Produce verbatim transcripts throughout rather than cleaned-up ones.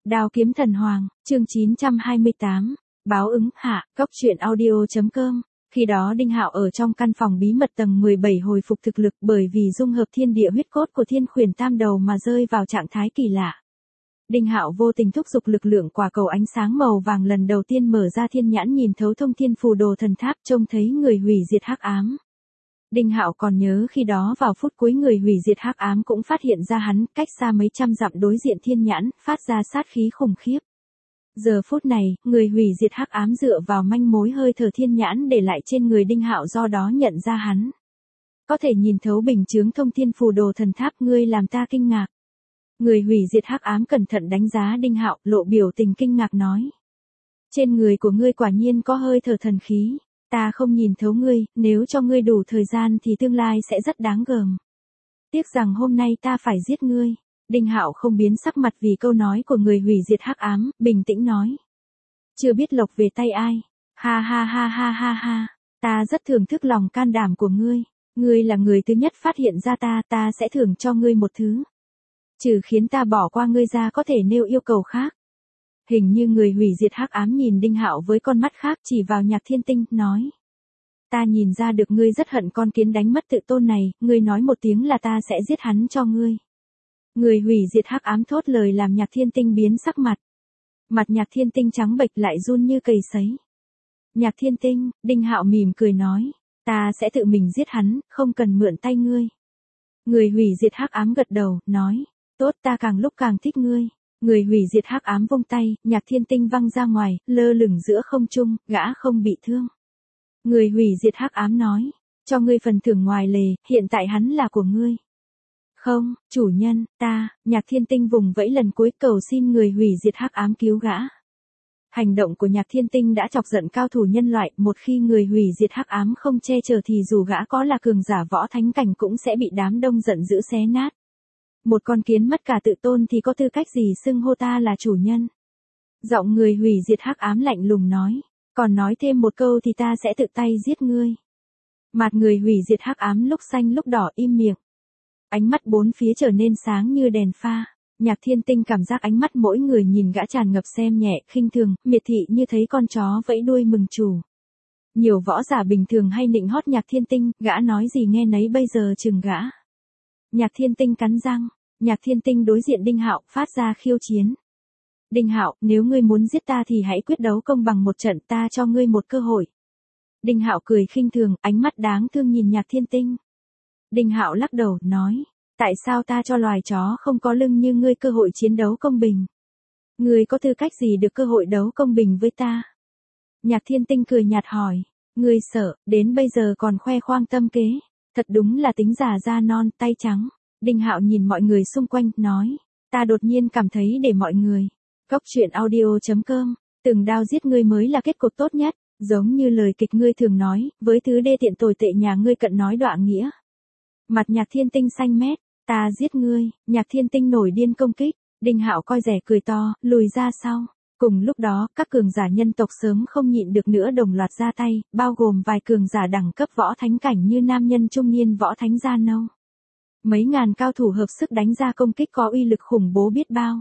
Đao kiếm thần hoàng, chương chín trăm hai mươi tám, báo ứng hạ, góc truyện audio.com. Khi đó Đinh Hạo ở trong căn phòng bí mật tầng mười bảy hồi phục thực lực bởi vì dung hợp thiên địa huyết cốt của thiên khuyển tam đầu mà rơi vào trạng thái kỳ lạ. Đinh Hạo vô tình thúc giục lực lượng quả cầu ánh sáng màu vàng lần đầu tiên mở ra thiên nhãn nhìn thấu thông thiên phù đồ thần tháp trông thấy người hủy diệt hắc ám. Đinh Hạo còn nhớ khi đó vào phút cuối người hủy diệt hắc ám cũng phát hiện ra hắn cách xa mấy trăm dặm đối diện thiên nhãn, phát ra sát khí khủng khiếp. Giờ phút này, người hủy diệt hắc ám dựa vào manh mối hơi thở thiên nhãn để lại trên người Đinh Hạo do đó nhận ra hắn. Có thể nhìn thấu bình chướng thông thiên phù đồ thần tháp ngươi làm ta kinh ngạc. Người hủy diệt hắc ám cẩn thận đánh giá Đinh Hạo, lộ biểu tình kinh ngạc nói. Trên người của ngươi quả nhiên có hơi thở thần khí. Ta không nhìn thấu ngươi, nếu cho ngươi đủ thời gian thì tương lai sẽ rất đáng gờm. Tiếc rằng hôm nay ta phải giết ngươi. Đinh Hạo không biến sắc mặt vì câu nói của người hủy diệt hắc ám, bình tĩnh nói. Chưa biết lộc về tay ai. Ha ha ha ha ha ha. Ta rất thưởng thức lòng can đảm của ngươi. Ngươi là người thứ nhất phát hiện ra ta, ta sẽ thưởng cho ngươi một thứ. Trừ khiến ta bỏ qua ngươi ra có thể nêu yêu cầu khác. Hình như người hủy diệt hắc ám nhìn Đinh Hạo với con mắt khác chỉ vào Nhạc Thiên Tinh, nói. Ta nhìn ra được ngươi rất hận con kiến đánh mất tự tôn này, ngươi nói một tiếng là ta sẽ giết hắn cho ngươi. Người hủy diệt hắc ám thốt lời làm Nhạc Thiên Tinh biến sắc mặt. Mặt Nhạc Thiên Tinh trắng bệch lại run như cầy sấy. Nhạc Thiên Tinh, Đinh Hạo mỉm cười nói, ta sẽ tự mình giết hắn, không cần mượn tay ngươi. Người hủy diệt hắc ám gật đầu, nói, tốt ta càng lúc càng thích ngươi. Người hủy diệt hắc ám vung tay, Nhạc Thiên Tinh văng ra ngoài, lơ lửng giữa không trung, gã không bị thương. Người hủy diệt hắc ám nói, cho ngươi phần thưởng ngoài lề, hiện tại hắn là của ngươi. Không, chủ nhân, ta, Nhạc Thiên Tinh vùng vẫy lần cuối cầu xin người hủy diệt hắc ám cứu gã. Hành động của Nhạc Thiên Tinh đã chọc giận cao thủ nhân loại, một khi người hủy diệt hắc ám không che chở thì dù gã có là cường giả võ thánh cảnh cũng sẽ bị đám đông giận dữ xé nát. Một con kiến mất cả tự tôn thì có tư cách gì xưng hô ta là chủ nhân. Giọng người hủy diệt hắc ám lạnh lùng nói, còn nói thêm một câu thì ta sẽ tự tay giết ngươi. Mặt người hủy diệt hắc ám lúc xanh lúc đỏ im miệng. Ánh mắt bốn phía trở nên sáng như đèn pha. Nhạc Thiên Tinh cảm giác ánh mắt mỗi người nhìn gã tràn ngập xem nhẹ, khinh thường, miệt thị như thấy con chó vẫy đuôi mừng chủ. Nhiều võ giả bình thường hay nịnh hót Nhạc Thiên Tinh, gã nói gì nghe nấy bây giờ chừng gã. Nhạc Thiên Tinh cắn răng. Nhạc Thiên Tinh đối diện Đinh Hạo, phát ra khiêu chiến. Đinh Hạo, nếu ngươi muốn giết ta thì hãy quyết đấu công bằng một trận, ta cho ngươi một cơ hội. Đinh Hạo cười khinh thường, ánh mắt đáng thương nhìn Nhạc Thiên Tinh. Đinh Hạo lắc đầu, nói, tại sao ta cho loài chó không có lưng như ngươi cơ hội chiến đấu công bình? Ngươi có tư cách gì được cơ hội đấu công bình với ta? Nhạc Thiên Tinh cười nhạt hỏi, ngươi sợ, đến bây giờ còn khoe khoang tâm kế, thật đúng là tính già da non, tay trắng. Đinh Hạo nhìn mọi người xung quanh, nói, ta đột nhiên cảm thấy để mọi người, góc truyện audio.com, từng đao giết ngươi mới là kết cục tốt nhất, giống như lời kịch ngươi thường nói, với thứ đê tiện tồi tệ nhà ngươi cận nói đọa nghĩa. Mặt Nhạc Thiên Tinh xanh mét, ta giết ngươi, Nhạc Thiên Tinh nổi điên công kích, Đinh Hạo coi rẻ cười to, lùi ra sau. Cùng lúc đó, các cường giả nhân tộc sớm không nhịn được nữa đồng loạt ra tay, bao gồm vài cường giả đẳng cấp võ thánh cảnh như nam nhân trung niên võ thánh Gia Nâu. Mấy ngàn cao thủ hợp sức đánh ra công kích có uy lực khủng bố biết bao.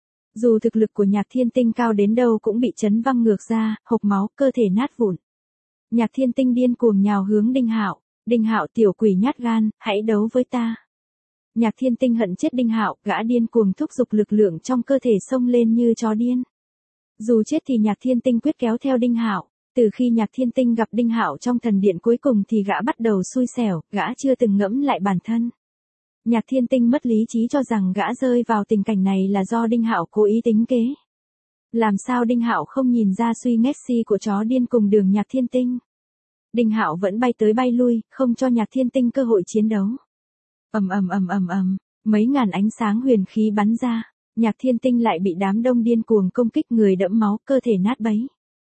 Dù thực lực của Nhạc Thiên Tinh cao đến đâu cũng bị chấn văng ngược ra, hộc máu, cơ thể nát vụn. Nhạc Thiên Tinh điên cuồng nhào hướng Đinh Hạo, Đinh Hạo tiểu quỷ nhát gan, hãy đấu với ta. Nhạc Thiên Tinh hận chết Đinh Hạo, gã điên cuồng thúc giục lực lượng trong cơ thể xông lên như chó điên. Dù chết thì Nhạc Thiên Tinh quyết kéo theo Đinh Hạo. Từ khi Nhạc Thiên Tinh gặp Đinh Hạo trong thần điện cuối cùng thì gã bắt đầu xui xẻo, gã chưa từng ngẫm lại bản thân. Nhạc Thiên Tinh mất lý trí cho rằng gã rơi vào tình cảnh này là do Đinh Hạo cố ý tính kế. Làm sao Đinh Hạo không nhìn ra suy nghét si của chó điên cùng đường Nhạc Thiên Tinh. Đinh Hạo vẫn bay tới bay lui, không cho Nhạc Thiên Tinh cơ hội chiến đấu. Ầm ầm ầm ầm ầm, mấy ngàn ánh sáng huyền khí bắn ra, Nhạc Thiên Tinh lại bị đám đông điên cuồng công kích, người đẫm máu, cơ thể nát bấy.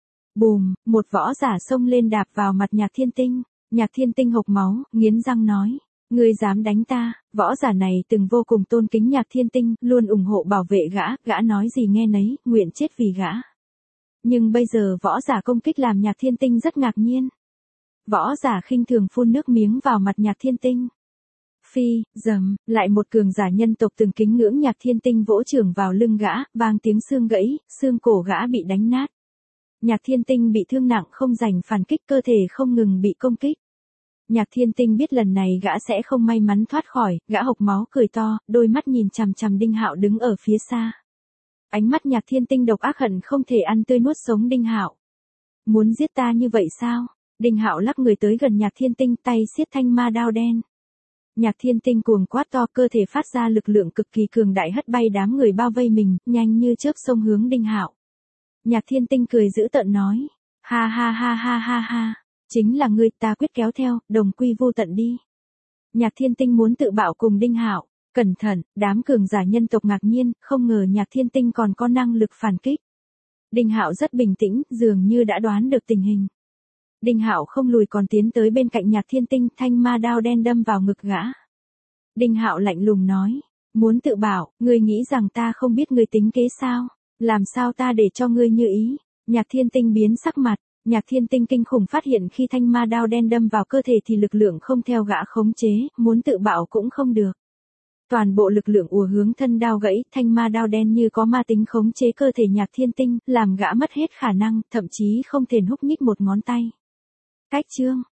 Bùm, một võ giả xông lên đạp vào mặt Nhạc Thiên Tinh, Nhạc Thiên Tinh hộc máu, nghiến răng nói, ngươi dám đánh ta? Võ giả này từng vô cùng tôn kính Nhạc Thiên Tinh, luôn ủng hộ bảo vệ gã, gã nói gì nghe nấy, nguyện chết vì gã. Nhưng bây giờ võ giả công kích làm Nhạc Thiên Tinh rất ngạc nhiên. Võ giả khinh thường phun nước miếng vào mặt Nhạc Thiên Tinh. Phi, dầm, lại một cường giả nhân tộc từng kính ngưỡng Nhạc Thiên Tinh vỗ chưởng vào lưng gã, vang tiếng xương gãy, xương cổ gã bị đánh nát. Nhạc Thiên Tinh bị thương nặng không rảnh phản kích, cơ thể không ngừng bị công kích. Nhạc Thiên Tinh biết lần này gã sẽ không may mắn thoát khỏi, gã hộc máu cười to, đôi mắt nhìn chằm chằm Đinh Hạo đứng ở phía xa. Ánh mắt Nhạc Thiên Tinh độc ác hận không thể ăn tươi nuốt sống Đinh Hạo. Muốn giết ta như vậy sao? Đinh Hạo lắc người tới gần Nhạc Thiên Tinh, tay siết thanh ma đao đen. Nhạc Thiên Tinh cuồng quát to, cơ thể phát ra lực lượng cực kỳ cường đại hất bay đám người bao vây mình, nhanh như chớp xông hướng Đinh Hạo. Nhạc Thiên Tinh cười dữ tợn nói, ha ha ha ha ha ha, chính là ngươi, ta quyết kéo theo, đồng quy vô tận đi. Nhạc Thiên Tinh muốn tự bạo cùng Đinh Hạo, cẩn thận, đám cường giả nhân tộc ngạc nhiên, không ngờ Nhạc Thiên Tinh còn có năng lực phản kích. Đinh Hạo rất bình tĩnh, dường như đã đoán được tình hình. Đinh Hạo không lùi còn tiến tới bên cạnh Nhạc Thiên Tinh, thanh ma đao đen đâm vào ngực gã. Đinh Hạo lạnh lùng nói, muốn tự bảo, ngươi nghĩ rằng ta không biết ngươi tính kế sao? Làm sao ta để cho ngươi như ý? Nhạc Thiên Tinh biến sắc mặt, Nhạc Thiên Tinh kinh khủng phát hiện khi thanh ma đao đen đâm vào cơ thể thì lực lượng không theo gã khống chế, muốn tự bảo cũng không được. Toàn bộ lực lượng ùa hướng thân đao gãy, thanh ma đao đen như có ma tính khống chế cơ thể Nhạc Thiên Tinh, làm gã mất hết khả năng, thậm chí không thể nhúc nhích một ngón tay. Cách chương